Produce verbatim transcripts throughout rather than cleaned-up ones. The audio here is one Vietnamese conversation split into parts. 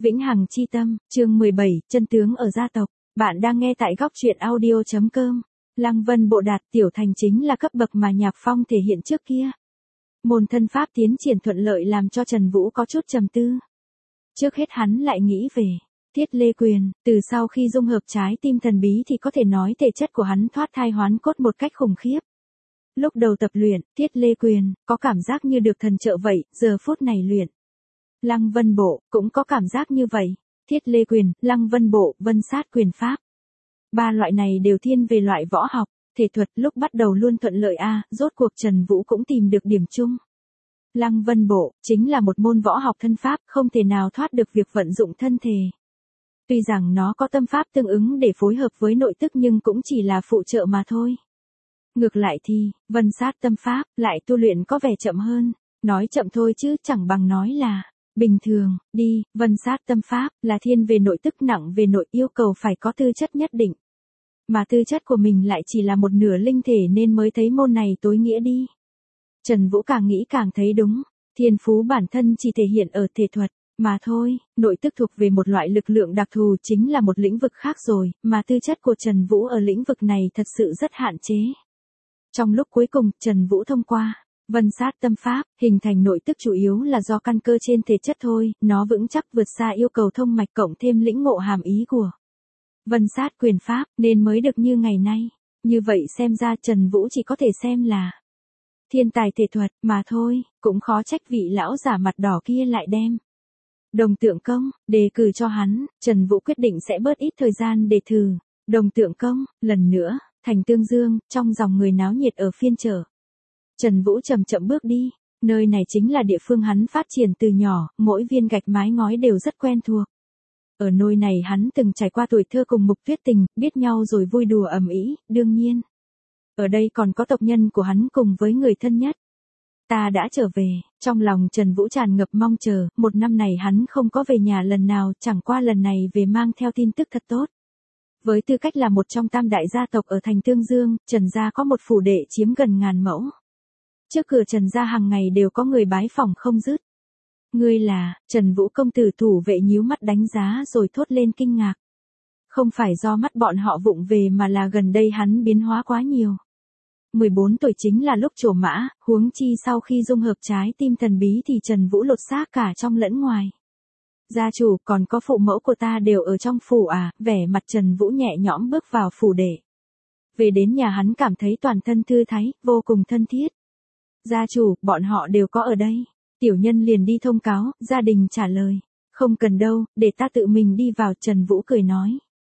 Vĩnh hằng chi tâm, chương mười bảy, chân tướng ở gia tộc. Bạn đang nghe tại góc truyện audio chấm com. Lăng Vân Bộ đạt tiểu thành chính là cấp bậc mà Nhạc Phong thể hiện trước kia. Môn thân pháp tiến triển thuận lợi làm cho Trần Vũ có chút trầm tư. Trước hết hắn lại nghĩ về Thiết Lê Quyền, từ sau khi dung hợp trái tim thần bí thì có thể nói thể chất của hắn thoát thai hoán cốt một cách khủng khiếp. Lúc đầu tập luyện, Thiết Lê Quyền, có cảm giác như được thần trợ vậy, giờ phút này luyện Lăng Vân Bộ, cũng có cảm giác như vậy. Thiết Lê Quyền, Lăng Vân Bộ, Vân Sát Quyền Pháp. Ba loại này đều thiên về loại võ học, thể thuật, lúc bắt đầu luôn thuận lợi a, à, rốt cuộc Trần Vũ cũng tìm được điểm chung. Lăng Vân Bộ, chính là một môn võ học thân pháp, không thể nào thoát được việc vận dụng thân thể. Tuy rằng nó có tâm pháp tương ứng để phối hợp với nội tức nhưng cũng chỉ là phụ trợ mà thôi. Ngược lại thì, Vân Sát tâm pháp, lại tu luyện có vẻ chậm hơn. Nói chậm thôi chứ chẳng bằng nói là bình thường, đi. Vân Sát tâm pháp là thiên về nội tức, nặng về nội, yêu cầu phải có tư chất nhất định. Mà tư chất của mình lại chỉ là một nửa linh thể nên mới thấy môn này tối nghĩa đi. Trần Vũ càng nghĩ càng thấy đúng, thiên phú bản thân chỉ thể hiện ở thể thuật mà thôi, nội tức thuộc về một loại lực lượng đặc thù, chính là một lĩnh vực khác rồi, mà tư chất của Trần Vũ ở lĩnh vực này thật sự rất hạn chế. Trong lúc cuối cùng, Trần Vũ thông qua Vân Sát tâm pháp, hình thành nội tức chủ yếu là do căn cơ trên thể chất thôi, nó vững chắc vượt xa yêu cầu thông mạch cộng thêm lĩnh ngộ hàm ý của Vân Sát quyền pháp, nên mới được như ngày nay. Như vậy xem ra Trần Vũ chỉ có thể xem là thiên tài thể thuật mà thôi, cũng khó trách vị lão giả mặt đỏ kia lại đem Đồng Tượng Công đề cử cho hắn. Trần Vũ quyết định sẽ bớt ít thời gian để thử Đồng Tượng Công lần nữa. Thành Tương Dương, trong dòng người náo nhiệt ở phiên chợ, Trần Vũ chậm chậm bước đi. Nơi này chính là địa phương hắn phát triển từ nhỏ, mỗi viên gạch mái ngói đều rất quen thuộc. Ở nơi này hắn từng trải qua tuổi thơ cùng Mục Tuyết Tình, biết nhau rồi vui đùa ầm ĩ, đương nhiên. Ở đây còn có tộc nhân của hắn cùng với người thân nhất. Ta đã trở về, trong lòng Trần Vũ tràn ngập mong chờ, một năm này hắn không có về nhà lần nào, chẳng qua lần này về mang theo tin tức thật tốt. Với tư cách là một trong tam đại gia tộc ở thành Tương Dương, Trần gia có một phủ đệ chiếm gần ngàn mẫu. Trước cửa Trần gia hàng ngày đều có người bái phỏng không dứt. Ngươi là, Trần Vũ công tử thủ vệ nhíu mắt đánh giá rồi thốt lên kinh ngạc. Không phải do mắt bọn họ vụng về mà là gần đây hắn biến hóa quá nhiều. mười bốn tuổi chính là lúc trổ mã, huống chi sau khi dung hợp trái tim thần bí thì Trần Vũ lột xác cả trong lẫn ngoài. Gia chủ, còn có phụ mẫu của ta đều ở trong phủ à, vẻ mặt Trần Vũ nhẹ nhõm bước vào phủ đệ. Về đến nhà hắn cảm thấy toàn thân thư thái, vô cùng thân thiết. Gia chủ, bọn họ đều có ở đây. Tiểu nhân liền đi thông cáo, gia đình trả lời. Không cần đâu, để ta tự mình đi vào, Trần Vũ cười nói.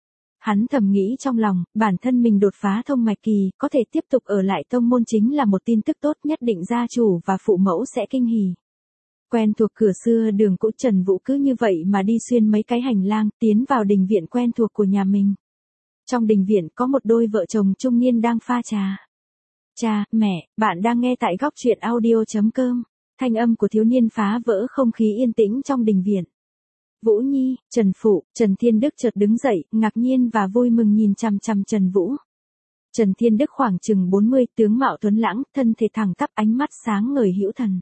Hắn thầm nghĩ trong lòng, bản thân mình đột phá thông mạch kỳ, có thể tiếp tục ở lại tông môn chính là một tin tức tốt, nhất định gia chủ và phụ mẫu sẽ kinh hỉ. Quen thuộc cửa xưa đường cũ, Trần Vũ cứ như vậy mà đi xuyên mấy cái hành lang, tiến vào đình viện quen thuộc của nhà mình. Trong đình viện có một đôi vợ chồng trung niên đang pha trà. Cha, mẹ, bạn đang nghe tại góc truyện audio chấm com. Thanh âm của thiếu niên phá vỡ không khí yên tĩnh trong đình viện. Vũ Nhi, Trần Phụ, Trần Thiên Đức chợt đứng dậy, ngạc nhiên và vui mừng nhìn chằm chằm Trần Vũ. Trần Thiên Đức khoảng chừng bốn mươi, tướng mạo tuấn lãng, thân thể thẳng tắp, ánh mắt sáng ngời hữu thần.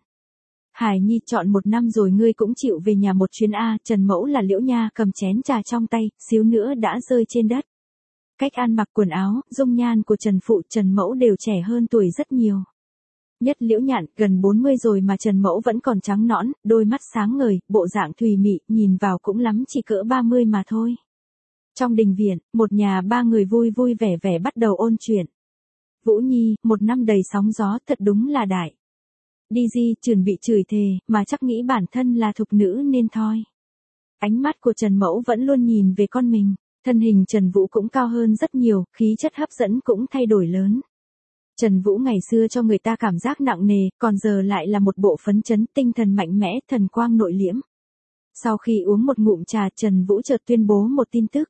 Hải Nhi, chọn một năm rồi ngươi cũng chịu về nhà một chuyến a. Trần Mẫu là Liễu Nha cầm chén trà trong tay, xíu nữa đã rơi trên đất. Cách ăn mặc quần áo, dung nhan của Trần Phụ, Trần Mẫu đều trẻ hơn tuổi rất nhiều. Nhất Liễu Nhạn, gần bốn mươi rồi mà Trần Mẫu vẫn còn trắng nõn, đôi mắt sáng ngời, bộ dạng thùy mị, nhìn vào cũng lắm chỉ cỡ ba mươi mà thôi. Trong đình viện, một nhà ba người vui vui vẻ vẻ bắt đầu ôn chuyện. Vũ Nhi, một năm đầy sóng gió, thật đúng là đại. Đi Di, chuẩn bị chửi thề, mà chắc nghĩ bản thân là thục nữ nên thôi. Ánh mắt của Trần Mẫu vẫn luôn nhìn về con mình, thân hình Trần Vũ cũng cao hơn rất nhiều, khí chất hấp dẫn cũng thay đổi lớn. Trần Vũ ngày xưa cho người ta cảm giác nặng nề, còn giờ lại là một bộ phấn chấn, tinh thần mạnh mẽ, thần quang nội liễm. Sau khi uống một ngụm trà, Trần Vũ chợt tuyên bố một tin tức.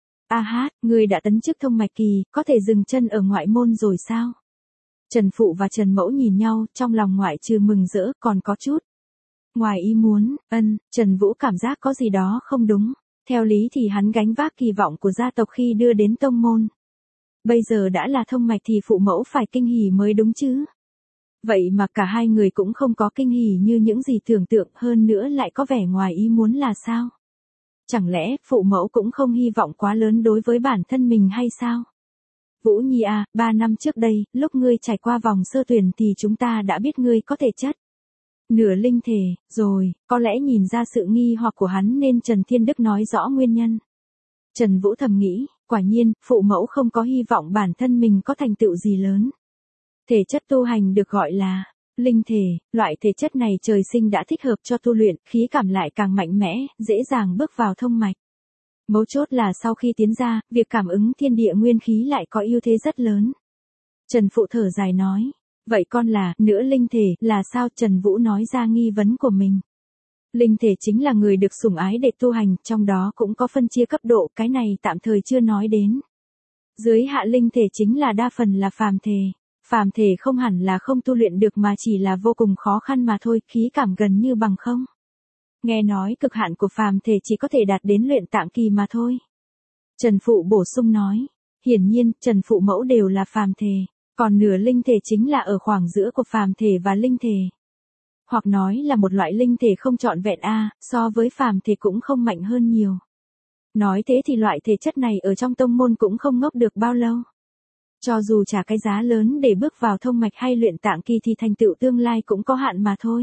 A hát, ngươi đã tấn chức thông mạch kỳ, có thể dừng chân ở ngoại môn rồi sao? Trần Phụ và Trần Mẫu nhìn nhau, trong lòng ngoại trừ mừng rỡ, còn có chút ngoài ý muốn. Ân, Trần Vũ cảm giác có gì đó không đúng. Theo lý thì hắn gánh vác kỳ vọng của gia tộc khi đưa đến tông môn. Bây giờ đã là thông mạch thì phụ mẫu phải kinh hỉ mới đúng chứ. Vậy mà cả hai người cũng không có kinh hỉ như những gì tưởng tượng, hơn nữa lại có vẻ ngoài ý muốn là sao? Chẳng lẽ, phụ mẫu cũng không hy vọng quá lớn đối với bản thân mình hay sao? Vũ Nhi à, ba năm trước đây, lúc ngươi trải qua vòng sơ tuyển thì chúng ta đã biết ngươi có thể chất nửa linh thể, rồi, có lẽ nhìn ra sự nghi hoặc của hắn nên Trần Thiên Đức nói rõ nguyên nhân. Trần Vũ thầm nghĩ, quả nhiên, phụ mẫu không có hy vọng bản thân mình có thành tựu gì lớn. Thể chất tu hành được gọi là linh thể, loại thể chất này trời sinh đã thích hợp cho tu luyện, khí cảm lại càng mạnh mẽ, dễ dàng bước vào thông mạch. Mấu chốt là sau khi tiến ra, việc cảm ứng thiên địa nguyên khí lại có ưu thế rất lớn. Trần Phụ thở dài nói, vậy con là nửa linh thể, là sao? Trần Vũ nói ra nghi vấn của mình. Linh thể chính là người được sủng ái để tu hành, trong đó cũng có phân chia cấp độ, cái này tạm thời chưa nói đến. Dưới hạ linh thể chính là đa phần là phàm thể. Phàm thể không hẳn là không tu luyện được mà chỉ là vô cùng khó khăn mà thôi, khí cảm gần như bằng không. Nghe nói cực hạn của phàm thể chỉ có thể đạt đến luyện tạng kỳ mà thôi. Trần Phụ bổ sung nói, hiển nhiên, Trần Phụ mẫu đều là phàm thể, còn nửa linh thể chính là ở khoảng giữa của phàm thể và linh thể. Hoặc nói là một loại linh thể không trọn vẹn a, so với phàm thể cũng không mạnh hơn nhiều. Nói thế thì loại thể chất này ở trong tông môn cũng không ngốc được bao lâu. Cho dù trả cái giá lớn để bước vào thông mạch hay luyện tạng kỳ thì thành tựu tương lai cũng có hạn mà thôi.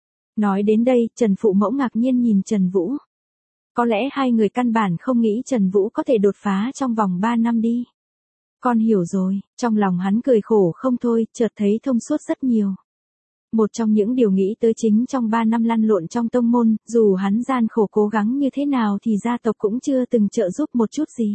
Nói đến đây, Trần Phụ mẫu ngạc nhiên nhìn Trần Vũ. Có lẽ hai người căn bản không nghĩ Trần Vũ có thể đột phá trong vòng ba năm đi. Con hiểu rồi, trong lòng hắn cười khổ không thôi, chợt thấy thông suốt rất nhiều. Một trong những điều nghĩ tới chính trong ba năm lăn lộn trong tông môn, dù hắn gian khổ cố gắng như thế nào thì gia tộc cũng chưa từng trợ giúp một chút gì.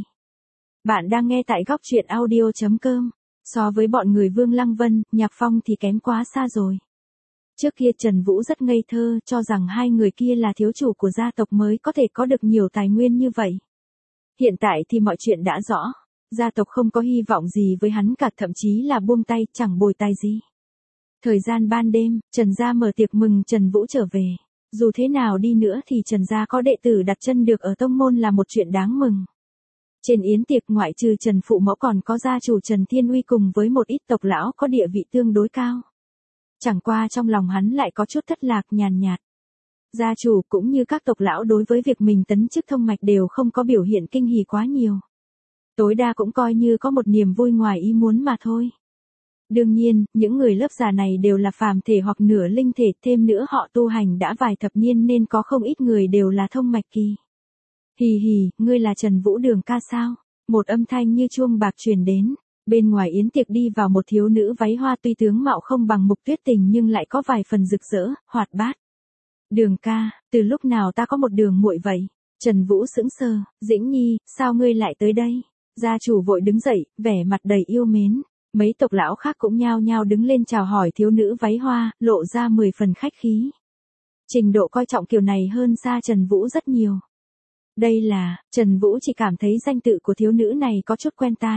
Bạn đang nghe tại góc truyện audio chấm com. So với bọn người Vương Lăng Vân, Nhạc Phong thì kém quá xa rồi. Trước kia Trần Vũ rất ngây thơ, cho rằng hai người kia là thiếu chủ của gia tộc mới có thể có được nhiều tài nguyên như vậy. Hiện tại thì mọi chuyện đã rõ. Gia tộc không có hy vọng gì với hắn cả, thậm chí là buông tay, chẳng bồi tài gì. Thời gian ban đêm, Trần gia mở tiệc mừng Trần Vũ trở về. Dù thế nào đi nữa thì Trần gia có đệ tử đặt chân được ở tông môn là một chuyện đáng mừng. Trên yến tiệc ngoại trừ Trần Phụ mẫu còn có gia chủ Trần Thiên Uy cùng với một ít tộc lão có địa vị tương đối cao. Chẳng qua trong lòng hắn lại có chút thất lạc nhàn nhạt. Gia chủ cũng như các tộc lão đối với việc mình tấn chức thông mạch đều không có biểu hiện kinh hỉ quá nhiều. Tối đa cũng coi như có một niềm vui ngoài ý muốn mà thôi. Đương nhiên, những người lớp già này đều là phàm thể hoặc nửa linh thể, thêm nữa họ tu hành đã vài thập niên nên có không ít người đều là thông mạch kỳ. Hì hì, ngươi là Trần Vũ Đường ca sao? Một âm thanh như chuông bạc truyền đến. Bên ngoài yến tiệc đi vào một thiếu nữ váy hoa, tuy tướng mạo không bằng Mục Tuyết Tình nhưng lại có vài phần rực rỡ, hoạt bát. Đường ca, từ lúc nào ta có một đường muội vậy? Trần Vũ sững sờ, Dĩnh Nhi, sao ngươi lại tới đây? Gia chủ vội đứng dậy, vẻ mặt đầy yêu mến. Mấy tộc lão khác cũng nhao nhao đứng lên chào hỏi thiếu nữ váy hoa, lộ ra mười phần khách khí. Trình độ coi trọng kiểu này hơn xa Trần Vũ rất nhiều. Đây là, Trần Vũ chỉ cảm thấy danh tự của thiếu nữ này có chút quen tai.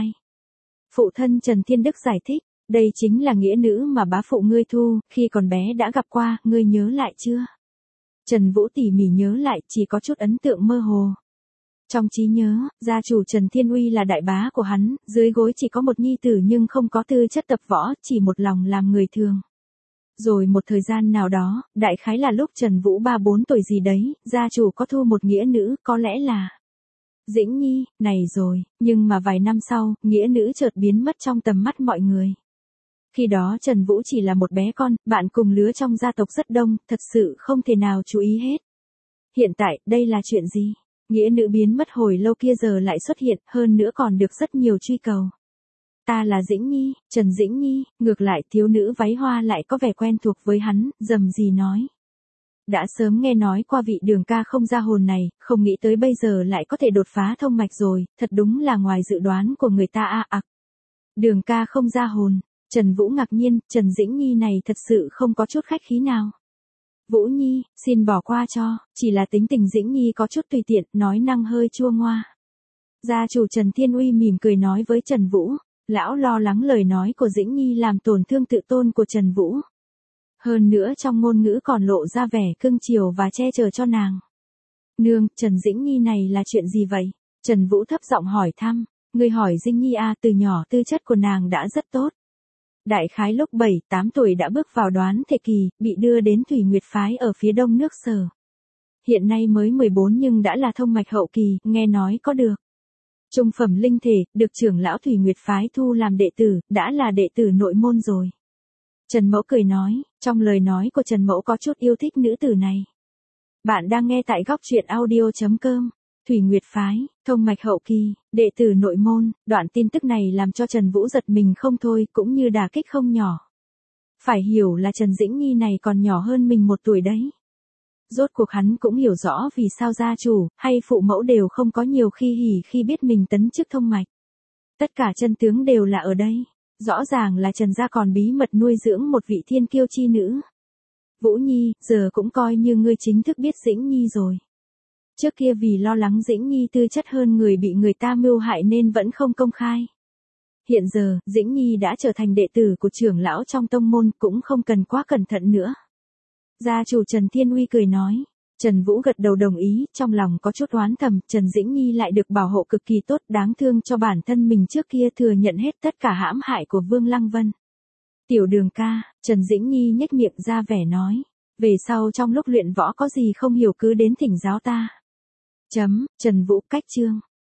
Phụ thân Trần Thiên Đức giải thích, đây chính là nghĩa nữ mà bá phụ ngươi thu, khi còn bé đã gặp qua, ngươi nhớ lại chưa? Trần Vũ tỉ mỉ nhớ lại, chỉ có chút ấn tượng mơ hồ. Trong trí nhớ, gia chủ Trần Thiên Uy là đại bá của hắn, dưới gối chỉ có một nhi tử nhưng không có tư chất tập võ, chỉ một lòng làm người thường. Rồi một thời gian nào đó, đại khái là lúc Trần Vũ ba bốn tuổi gì đấy, gia chủ có thu một nghĩa nữ, có lẽ là Dĩnh Nhi, này rồi, nhưng mà vài năm sau, nghĩa nữ chợt biến mất trong tầm mắt mọi người. Khi đó Trần Vũ chỉ là một bé con, bạn cùng lứa trong gia tộc rất đông, thật sự không thể nào chú ý hết. Hiện tại, đây là chuyện gì? Nghĩa nữ biến mất hồi lâu kia giờ lại xuất hiện, hơn nữa còn được rất nhiều truy cầu. Ta là Dĩnh Nhi, Trần Dĩnh Nhi, ngược lại thiếu nữ váy hoa lại có vẻ quen thuộc với hắn, rầm rì nói. Đã sớm nghe nói qua vị Đường ca không ra hồn này, không nghĩ tới bây giờ lại có thể đột phá thông mạch rồi, thật đúng là ngoài dự đoán của người ta a ạc. Đường ca không ra hồn, Trần Vũ ngạc nhiên, Trần Dĩnh Nhi này thật sự không có chút khách khí nào. Vũ Nhi, xin bỏ qua cho, chỉ là tính tình Dĩnh Nhi có chút tùy tiện, nói năng hơi chua ngoa. Gia chủ Trần Thiên Uy mỉm cười nói với Trần Vũ, lão lo lắng lời nói của Dĩnh Nhi làm tổn thương tự tôn của Trần Vũ. Hơn nữa trong ngôn ngữ còn lộ ra vẻ cưng chiều và che chở cho nàng. Nương, Trần Dĩnh Nhi này là chuyện gì vậy? Trần Vũ thấp giọng hỏi thăm, người hỏi Dĩnh Nhi à, từ nhỏ tư chất của nàng đã rất tốt. Đại khái lúc bảy tám tuổi đã bước vào đoán thể kỳ, bị đưa đến Thủy Nguyệt Phái ở phía đông nước Sở. Hiện nay mới mười bốn nhưng đã là thông mạch hậu kỳ, nghe nói có được trung phẩm linh thể, được trưởng lão Thủy Nguyệt phái thu làm đệ tử, đã là đệ tử nội môn rồi. Trần Mẫu cười nói, trong lời nói của Trần Mẫu có chút yêu thích nữ tử này. Bạn đang nghe tại góc truyện audio.com. Thủy Nguyệt phái, thông mạch hậu kỳ, đệ tử nội môn, đoạn tin tức này làm cho Trần Vũ giật mình không thôi, cũng như đả kích không nhỏ. Phải hiểu là Trần Dĩnh Nhi này còn nhỏ hơn mình một tuổi đấy. Rốt cuộc hắn cũng hiểu rõ vì sao gia chủ, hay phụ mẫu đều không có nhiều khi hỉ khi biết mình tấn chức thông mạch. Tất cả chân tướng đều là ở đây. Rõ ràng là Trần gia còn bí mật nuôi dưỡng một vị thiên kiêu chi nữ. Vũ Nhi, giờ cũng coi như ngươi chính thức biết Dĩnh Nhi rồi. Trước kia vì lo lắng Dĩnh Nhi tư chất hơn người bị người ta mưu hại nên vẫn không công khai. Hiện giờ, Dĩnh Nhi đã trở thành đệ tử của trưởng lão trong tông môn, cũng không cần quá cẩn thận nữa. Gia chủ Trần Thiên Uy cười nói. Trần Vũ gật đầu đồng ý, trong lòng có chút oán thầm, Trần Dĩnh Nhi lại được bảo hộ cực kỳ tốt, đáng thương cho bản thân mình trước kia thừa nhận hết tất cả hãm hại của Vương Lăng Vân. Tiểu Đường ca, Trần Dĩnh Nhi nhếch miệng ra vẻ nói, về sau trong lúc luyện võ có gì không hiểu cứ đến thỉnh giáo ta. Chấm, Trần Vũ cách chương.